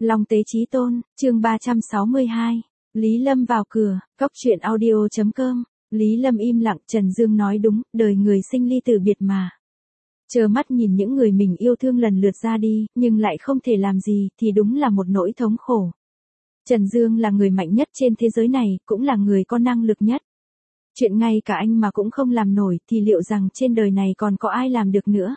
Long Tế Chí Tôn, chương 362. Lý Lâm vào cửa, Cóc truyện audio.com. Lý Lâm im lặng, Trần Dương nói đúng, đời người sinh ly tử biệt mà. Chờ mắt nhìn những người mình yêu thương lần lượt ra đi, nhưng lại không thể làm gì, thì đúng là một nỗi thống khổ. Trần Dương là người mạnh nhất trên thế giới này, cũng là người có năng lực nhất. Chuyện ngay cả anh mà cũng không làm nổi, thì liệu rằng trên đời này còn có ai làm được nữa?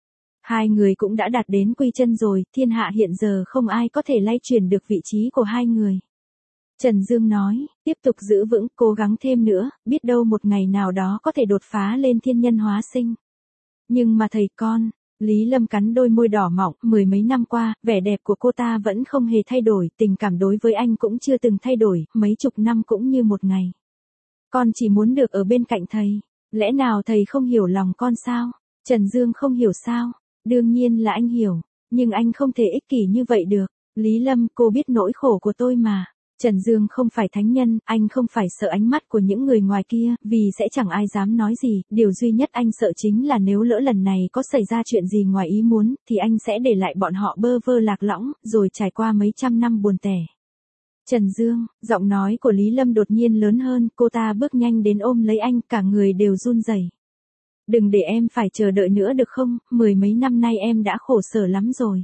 Hai người cũng đã đạt đến quy chân rồi, thiên hạ hiện giờ không ai có thể lay chuyển được vị trí của hai người. Trần Dương nói, tiếp tục giữ vững, cố gắng thêm nữa, biết đâu một ngày nào đó có thể đột phá lên thiên nhân hóa sinh. Nhưng mà thầy con, Lý Lâm cắn đôi môi đỏ mọng, mười mấy năm qua, vẻ đẹp của cô ta vẫn không hề thay đổi, tình cảm đối với anh cũng chưa từng thay đổi, mấy chục năm cũng như một ngày. Con chỉ muốn được ở bên cạnh thầy, lẽ nào thầy không hiểu lòng con sao? Trần Dương không hiểu sao? Đương nhiên là anh hiểu, nhưng anh không thể ích kỷ như vậy được. Lý Lâm, cô biết nỗi khổ của tôi mà. Trần Dương không phải thánh nhân, anh không phải sợ ánh mắt của những người ngoài kia, vì sẽ chẳng ai dám nói gì, điều duy nhất anh sợ chính là nếu lỡ lần này có xảy ra chuyện gì ngoài ý muốn, thì anh sẽ để lại bọn họ bơ vơ lạc lõng, rồi trải qua mấy trăm năm buồn tẻ. Trần Dương, giọng nói của Lý Lâm đột nhiên lớn hơn, cô ta bước nhanh đến ôm lấy anh, cả người đều run rẩy. Đừng để em phải chờ đợi nữa được không, mười mấy năm nay em đã khổ sở lắm rồi.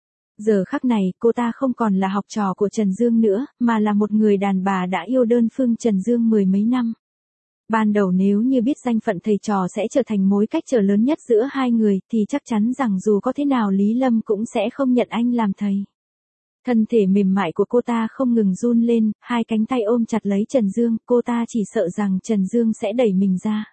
Giờ khắc này, cô ta không còn là học trò của Trần Dương nữa, mà là một người đàn bà đã yêu đơn phương Trần Dương mười mấy năm. Ban đầu nếu như biết danh phận thầy trò sẽ trở thành mối cách trở lớn nhất giữa hai người, thì chắc chắn rằng dù có thế nào Lý Lâm cũng sẽ không nhận anh làm thầy. Thân thể mềm mại của cô ta không ngừng run lên, hai cánh tay ôm chặt lấy Trần Dương, cô ta chỉ sợ rằng Trần Dương sẽ đẩy mình ra.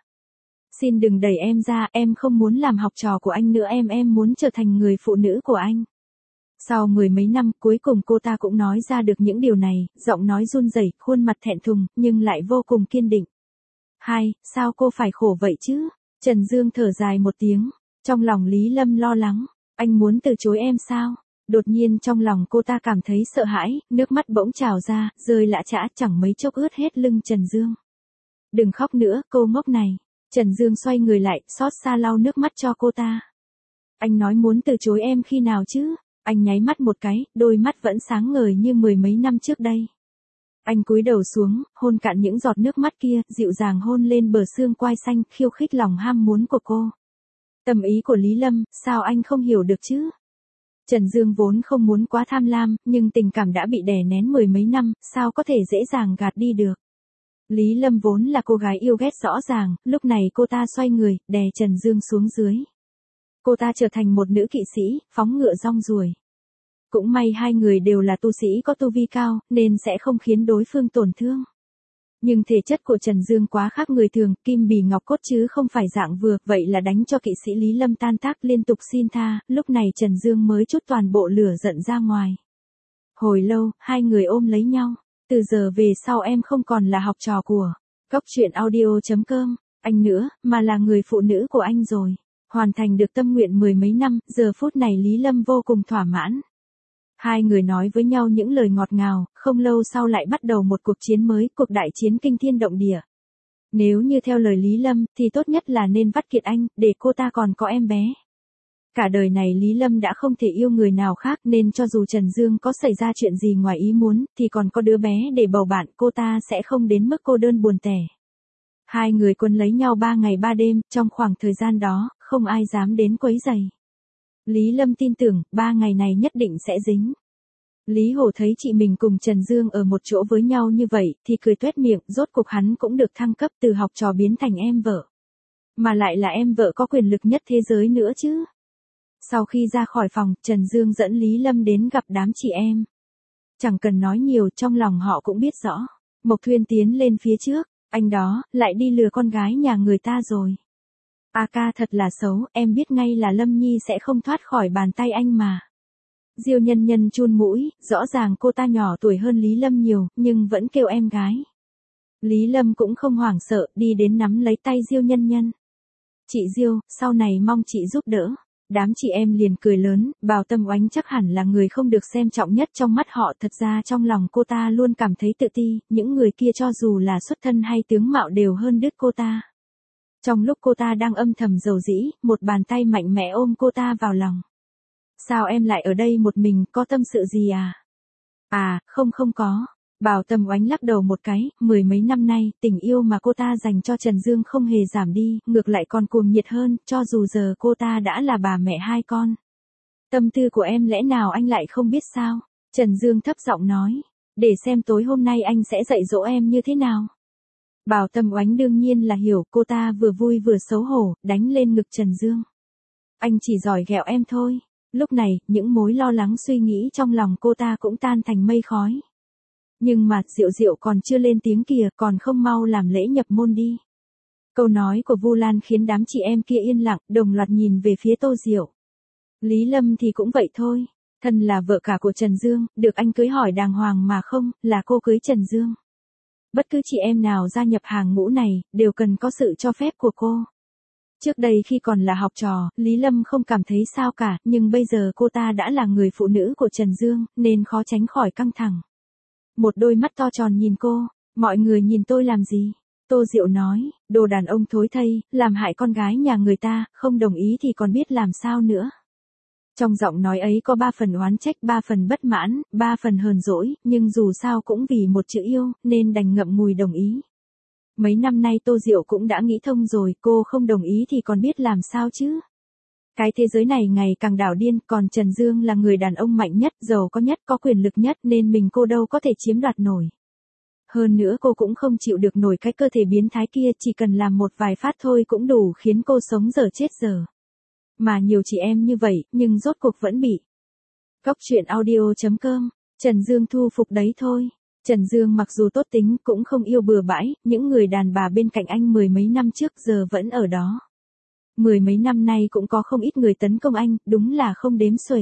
Xin đừng đẩy em ra, em không muốn làm học trò của anh nữa, em muốn trở thành người phụ nữ của anh. Sau mười mấy năm, cuối cùng cô ta cũng nói ra được những điều này, giọng nói run rẩy, khuôn mặt thẹn thùng, nhưng lại vô cùng kiên định. Hai, sao cô phải khổ vậy chứ? Trần Dương thở dài một tiếng, trong lòng Lý Lâm lo lắng, anh muốn từ chối em sao? Đột nhiên trong lòng cô ta cảm thấy sợ hãi, nước mắt bỗng trào ra, rơi lã chã, chẳng mấy chốc ướt hết lưng Trần Dương. Đừng khóc nữa, cô ngốc này. Trần Dương xoay người lại, xót xa lau nước mắt cho cô ta. Anh nói muốn từ chối em khi nào chứ? Anh nháy mắt một cái, đôi mắt vẫn sáng ngời như mười mấy năm trước đây. Anh cúi đầu xuống, hôn cạn những giọt nước mắt kia, dịu dàng hôn lên bờ xương quai xanh, khiêu khích lòng ham muốn của cô. Tâm ý của Lý Lâm, sao anh không hiểu được chứ? Trần Dương vốn không muốn quá tham lam, nhưng tình cảm đã bị đè nén mười mấy năm, sao có thể dễ dàng gạt đi được? Lý Lâm vốn là cô gái yêu ghét rõ ràng, lúc này cô ta xoay người, đè Trần Dương xuống dưới. Cô ta trở thành một nữ kỵ sĩ, phóng ngựa rong ruổi. Cũng may hai người đều là tu sĩ có tu vi cao, nên sẽ không khiến đối phương tổn thương. Nhưng thể chất của Trần Dương quá khác người thường, kim bì ngọc cốt chứ không phải dạng vừa, vậy là đánh cho kỵ sĩ Lý Lâm tan tác liên tục xin tha, lúc này Trần Dương mới trút toàn bộ lửa giận ra ngoài. Hồi lâu, hai người ôm lấy nhau. Từ giờ về sau em không còn là học trò của Cóc truyện audio.com, anh nữa, mà là người phụ nữ của anh rồi. Hoàn thành được tâm nguyện mười mấy năm, giờ phút này Lý Lâm vô cùng thỏa mãn. Hai người nói với nhau những lời ngọt ngào, không lâu sau lại bắt đầu một cuộc chiến mới, cuộc đại chiến kinh thiên động địa. Nếu như theo lời Lý Lâm, thì tốt nhất là nên vắt kiệt anh, để cô ta còn có em bé. Cả đời này Lý Lâm đã không thể yêu người nào khác, nên cho dù Trần Dương có xảy ra chuyện gì ngoài ý muốn, thì còn có đứa bé để bầu bạn, cô ta sẽ không đến mức cô đơn buồn tẻ. Hai người quấn lấy nhau 3 ngày 3 đêm, trong khoảng thời gian đó, không ai dám đến quấy rầy. Lý Lâm tin tưởng, 3 ngày này nhất định sẽ dính. Lý Hổ thấy chị mình cùng Trần Dương ở một chỗ với nhau như vậy, thì cười tuét miệng, rốt cuộc hắn cũng được thăng cấp từ học trò biến thành em vợ. Mà lại là em vợ có quyền lực nhất thế giới nữa chứ. Sau khi ra khỏi phòng, Trần Dương dẫn Lý Lâm đến gặp đám chị em. Chẳng cần nói nhiều, trong lòng họ cũng biết rõ. Mộc Thuyên tiến lên phía trước, anh đó, lại đi lừa con gái nhà người ta rồi. A ca thật là xấu, em biết ngay là Lâm Nhi sẽ không thoát khỏi bàn tay anh mà. Diêu Nhân Nhân chun mũi, rõ ràng cô ta nhỏ tuổi hơn Lý Lâm nhiều, nhưng vẫn kêu em gái. Lý Lâm cũng không hoảng sợ, đi đến nắm lấy tay Diêu Nhân Nhân. Chị Diêu, sau này mong chị giúp đỡ. Đám chị em liền cười lớn, Bào Tâm Oánh chắc hẳn là người không được xem trọng nhất trong mắt họ, thật ra trong lòng cô ta luôn cảm thấy tự ti, những người kia cho dù là xuất thân hay tướng mạo đều hơn đứt cô ta. Trong lúc cô ta đang âm thầm dầu dĩ, một bàn tay mạnh mẽ ôm cô ta vào lòng. Sao em lại ở đây một mình, có tâm sự gì à? À, không có. Bảo Tâm Oánh lắc đầu một cái, mười mấy năm nay, tình yêu mà cô ta dành cho Trần Dương không hề giảm đi, ngược lại còn cuồng nhiệt hơn, cho dù giờ cô ta đã là bà mẹ hai con. Tâm tư của em lẽ nào anh lại không biết sao? Trần Dương thấp giọng nói, để xem tối hôm nay anh sẽ dạy dỗ em như thế nào. Bảo Tâm Oánh đương nhiên là hiểu, cô ta vừa vui vừa xấu hổ, đánh lên ngực Trần Dương. Anh chỉ giỏi ghẹo em thôi. Lúc này, những mối lo lắng suy nghĩ trong lòng cô ta cũng tan thành mây khói. Nhưng mà Diệu Diệu còn chưa lên tiếng kìa, còn không mau làm lễ nhập môn đi. Câu nói của Vu Lan khiến đám chị em kia yên lặng, đồng loạt nhìn về phía Tô Diệu. Lý Lâm thì cũng vậy thôi. Thân là vợ cả của Trần Dương, được anh cưới hỏi đàng hoàng mà không, là cô cưới Trần Dương. Bất cứ chị em nào gia nhập hàng ngũ này, đều cần có sự cho phép của cô. Trước đây khi còn là học trò, Lý Lâm không cảm thấy sao cả, nhưng bây giờ cô ta đã là người phụ nữ của Trần Dương, nên khó tránh khỏi căng thẳng. Một đôi mắt to tròn nhìn cô, mọi người nhìn tôi làm gì? Tô Diệu nói, đồ đàn ông thối thây, làm hại con gái nhà người ta, không đồng ý thì còn biết làm sao nữa. Trong giọng nói ấy có 3 phần oán trách, 3 phần bất mãn, 3 phần hờn dỗi, nhưng dù sao cũng vì một chữ yêu, nên đành ngậm ngùi đồng ý. Mấy năm nay Tô Diệu cũng đã nghĩ thông rồi, cô không đồng ý thì còn biết làm sao chứ. Cái thế giới này ngày càng đảo điên, còn Trần Dương là người đàn ông mạnh nhất, giàu có nhất, có quyền lực nhất nên mình cô đâu có thể chiếm đoạt nổi. Hơn nữa cô cũng không chịu được nổi cái cơ thể biến thái kia, chỉ cần làm một vài phát thôi cũng đủ khiến cô sống dở chết dở. Mà nhiều chị em như vậy, nhưng rốt cuộc vẫn bị. Góc truyện audio.com, Trần Dương thu phục đấy thôi. Trần Dương mặc dù tốt tính cũng không yêu bừa bãi, những người đàn bà bên cạnh anh mười mấy năm trước giờ vẫn ở đó. Mười mấy năm nay cũng có không ít người tấn công anh, đúng là không đếm xuể.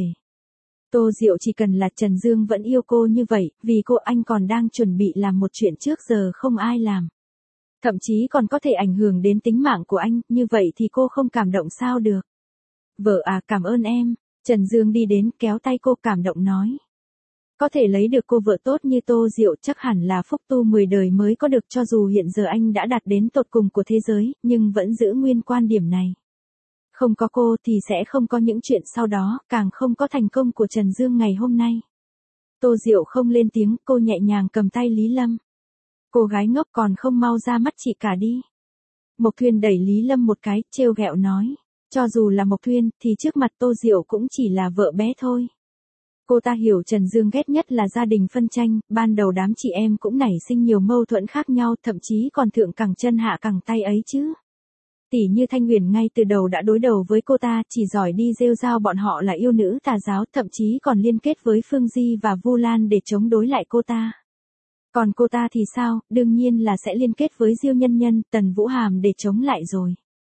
Tô Diệu chỉ cần là Trần Dương vẫn yêu cô như vậy, vì cô anh còn đang chuẩn bị làm một chuyện trước giờ không ai làm. Thậm chí còn có thể ảnh hưởng đến tính mạng của anh, như vậy thì cô không cảm động sao được. Vợ à, cảm ơn em. Trần Dương đi đến kéo tay cô cảm động nói. Có thể lấy được cô vợ tốt như Tô Diệu chắc hẳn là phúc tu 10 đời mới có được, cho dù hiện giờ anh đã đạt đến tột cùng của thế giới, nhưng vẫn giữ nguyên quan điểm này. Không có cô thì sẽ không có những chuyện sau đó, càng không có thành công của Trần Dương ngày hôm nay. Tô Diệu không lên tiếng, cô nhẹ nhàng cầm tay Lý Lâm. Cô gái ngốc còn không mau ra mắt chị cả đi. Mộc Thuyên đẩy Lý Lâm một cái, trêu ghẹo nói. Cho dù là Mộc Thuyên, thì trước mặt Tô Diệu cũng chỉ là vợ bé thôi. Cô ta hiểu Trần Dương ghét nhất là gia đình phân tranh, ban đầu đám chị em cũng nảy sinh nhiều mâu thuẫn khác nhau, thậm chí còn thượng cẳng chân hạ cẳng tay ấy chứ. Tỷ như Thanh Huyền ngay từ đầu đã đối đầu với cô ta, chỉ giỏi đi rêu rao bọn họ là yêu nữ tà giáo, thậm chí còn liên kết với Phương Di và Vu Lan để chống đối lại cô ta. Còn cô ta thì sao, đương nhiên là sẽ liên kết với Diêu Nhân Nhân, Tần Vũ Hàm để chống lại rồi.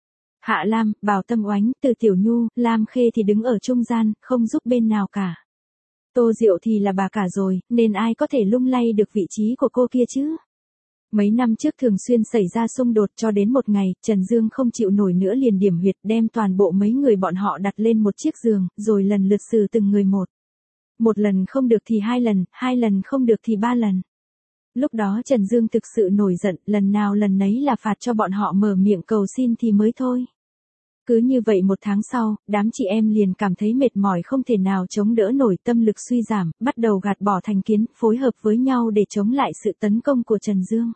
Hạ Lam, Bảo Tâm Oánh, Từ Tiểu Nhu, Lam Khê thì đứng ở trung gian, không giúp bên nào cả. Tô Diệu thì là bà cả rồi, nên ai có thể lung lay được vị trí của cô kia chứ? Mấy năm trước thường xuyên xảy ra xung đột cho đến một ngày, Trần Dương không chịu nổi nữa liền điểm huyệt đem toàn bộ mấy người bọn họ đặt lên một chiếc giường, rồi lần lượt xử từng người một. Một lần không được thì hai lần không được thì 3 lần. Lúc đó Trần Dương thực sự nổi giận, lần nào lần nấy là phạt cho bọn họ mở miệng cầu xin thì mới thôi. Cứ như vậy một tháng sau, đám chị em liền cảm thấy mệt mỏi không thể nào chống đỡ nổi, tâm lực suy giảm, bắt đầu gạt bỏ thành kiến, phối hợp với nhau để chống lại sự tấn công của Trần Dương.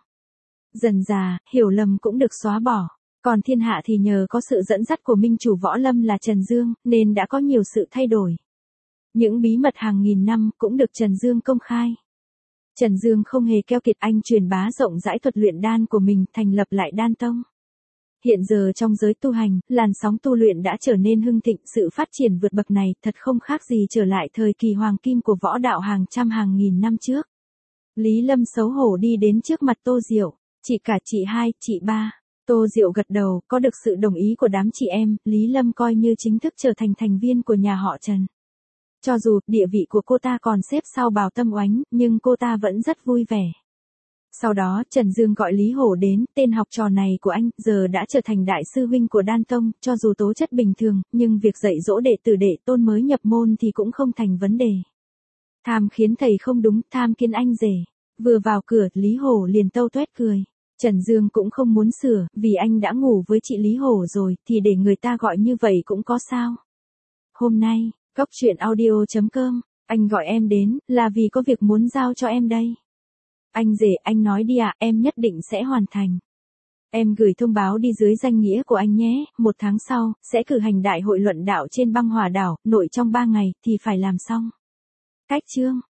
Dần dà, hiểu lầm cũng được xóa bỏ. Còn thiên hạ thì nhờ có sự dẫn dắt của minh chủ võ lâm là Trần Dương, nên đã có nhiều sự thay đổi. Những bí mật hàng nghìn năm cũng được Trần Dương công khai. Trần Dương không hề keo kiệt, anh truyền bá rộng rãi thuật luyện đan của mình, thành lập lại đan tông. Hiện giờ trong giới tu hành, làn sóng tu luyện đã trở nên hưng thịnh, sự phát triển vượt bậc này thật không khác gì trở lại thời kỳ hoàng kim của võ đạo hàng trăm hàng nghìn năm trước. Lý Lâm xấu hổ đi đến trước mặt Tô Diệu, chị cả, chị hai, chị ba. Tô Diệu gật đầu, có được sự đồng ý của đám chị em, Lý Lâm coi như chính thức trở thành thành viên của nhà họ Trần. Cho dù địa vị của cô ta còn xếp sau Bảo Tâm Oánh, nhưng cô ta vẫn rất vui vẻ. Sau đó Trần Dương gọi Lý Hổ đến, tên học trò này của anh giờ đã trở thành đại sư huynh của Đan Tông, cho dù tố chất bình thường, nhưng việc dạy dỗ đệ tử đệ tôn mới nhập môn thì cũng không thành vấn đề. Tham khiến thầy không đúng, tham kiến anh rể. Vừa vào cửa, Lý Hổ liền tâu tuét cười. Trần Dương cũng không muốn sửa, vì anh đã ngủ với chị Lý Hổ rồi, thì để người ta gọi như vậy cũng có sao. Hôm nay, góc truyện audio.com Anh gọi em đến, là vì có việc muốn giao cho em đây. Anh rể, anh nói đi ạ, em nhất định sẽ hoàn thành. Em gửi thông báo đi dưới danh nghĩa của anh nhé, 1 tháng sau, sẽ cử hành đại hội luận đạo trên băng hòa đảo, nội trong 3 ngày, thì phải làm xong. Cách chương.